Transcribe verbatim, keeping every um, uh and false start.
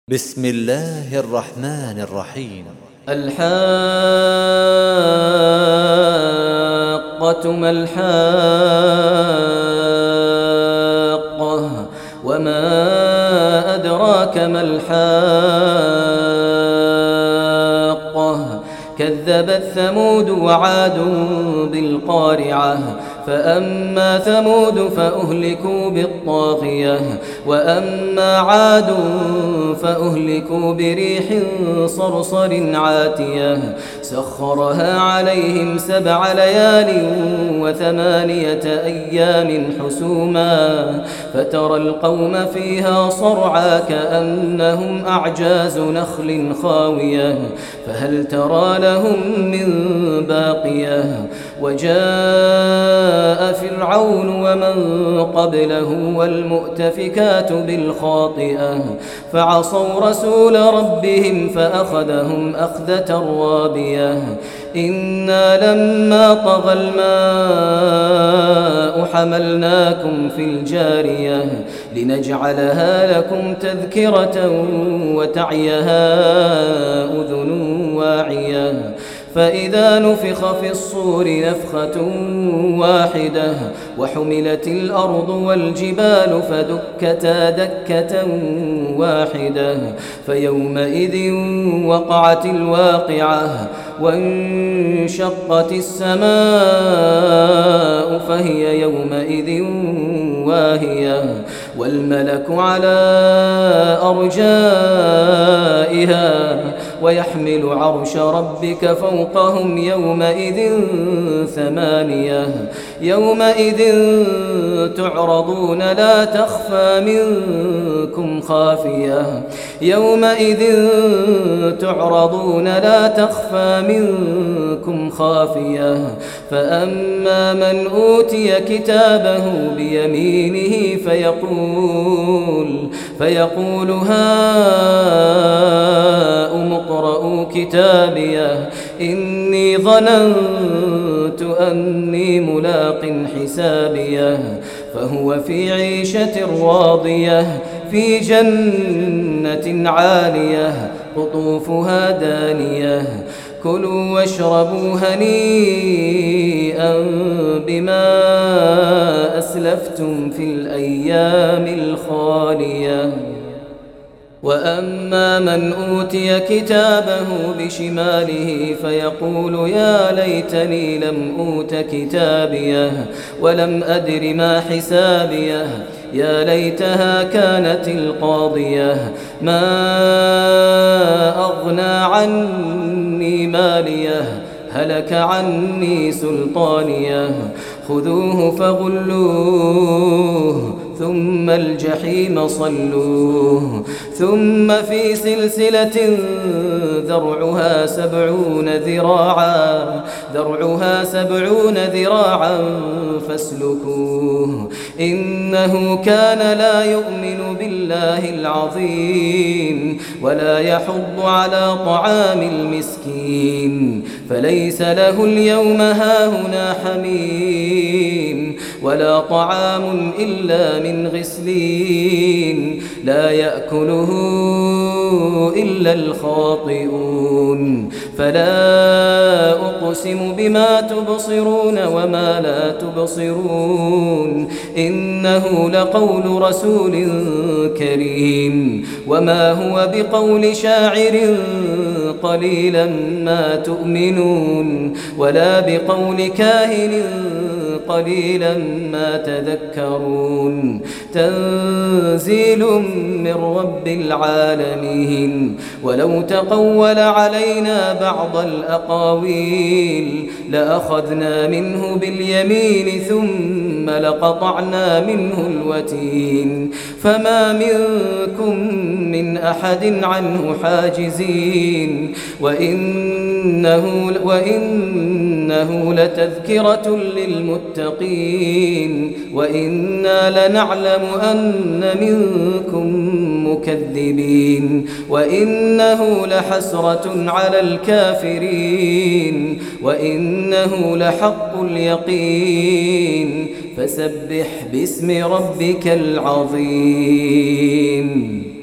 بسم الله الرحمن الرحيم. الحاقة ما الحاقة وما أدراك ما الحاقة كذبت ثمود وعاد بالقارعة فأما ثمود فأهلكوا بالطاغية وأما عاد فأهلكوا بريح صرصر عاتية سخرها عليهم سبع ليال وثمانية أيام حسوما فترى القوم فيها صرعى كأنهم أعجاز نخل خاوية فهل ترى لهم من باقية وجاء فرعون ومن قبله والمؤتفكات بالخاطئة فعصوا رسول ربهم فأخذهم أخذة رابية إنا لما طغى الماء حملناكم في الجارية لنجعلها لكم تذكرة وتعيها أذن واعية فإذا نفخ في الصور نفخة واحدة وحملت الأرض والجبال فدكتا دكة واحدة فيومئذ وقعت الواقعة وانشقت السماء فهي يومئذ واهية والملك على أرجائها ويحمل عرش ربك فوقهم يومئذ ثمانية يومئذ تعرضون لا تخفى منكم خافية يومئذ تعرضون لا تخفى منكم خافية فأما من أوتي كتابه بيمينه فيقول فيقول هاؤم اقرءوا كتابيه إني ظننت أني ملاق حسابيه فهو في عيشة راضية في جنة عالية قطوفها دانية كلوا واشربوا هنيئا بما أسلفتم في الأيام الخالية وأما من أوتي كتابه بشماله فيقول يا ليتني لم أوت كتابيه ولم أدر ما حسابيه يا ليتها كانت القاضية ما أغنى عني ماليه هلك عني سلطانيه خذوه فغلوه ثم الجحيم صلوه ثم في سلسلة ذرعها سبعون ذراعا ذرعها سبعون ذراعا فاسلكوه إنه كان لا يؤمن بالله العظيم ولا يحض على طعام المسكين فليس له اليوم هاهنا حميم ولا طعام إلا من غسلين لا يأكله إلا الخاطئون فلا أقسم بما تبصرون وما لا تبصرون إنه لقول رسول كريم وما هو بقول شاعر قليلا ما تؤمنون ولا بقول كاهن قليلا ما تذكرون تنزيل من رب العالمين ولو تقول علينا بعض الأقاويل لأخذنا منه باليمين ثم لقطعنا منه الوتين فما منكم من أحد عنه حاجزين وإنه, وإنه لتذكرة للمتقين وإنا لنعلم أن منكم مكذبين وإنه لحسرة على الكافرين وإنه لحق اليقين فسبح باسم ربك العظيم.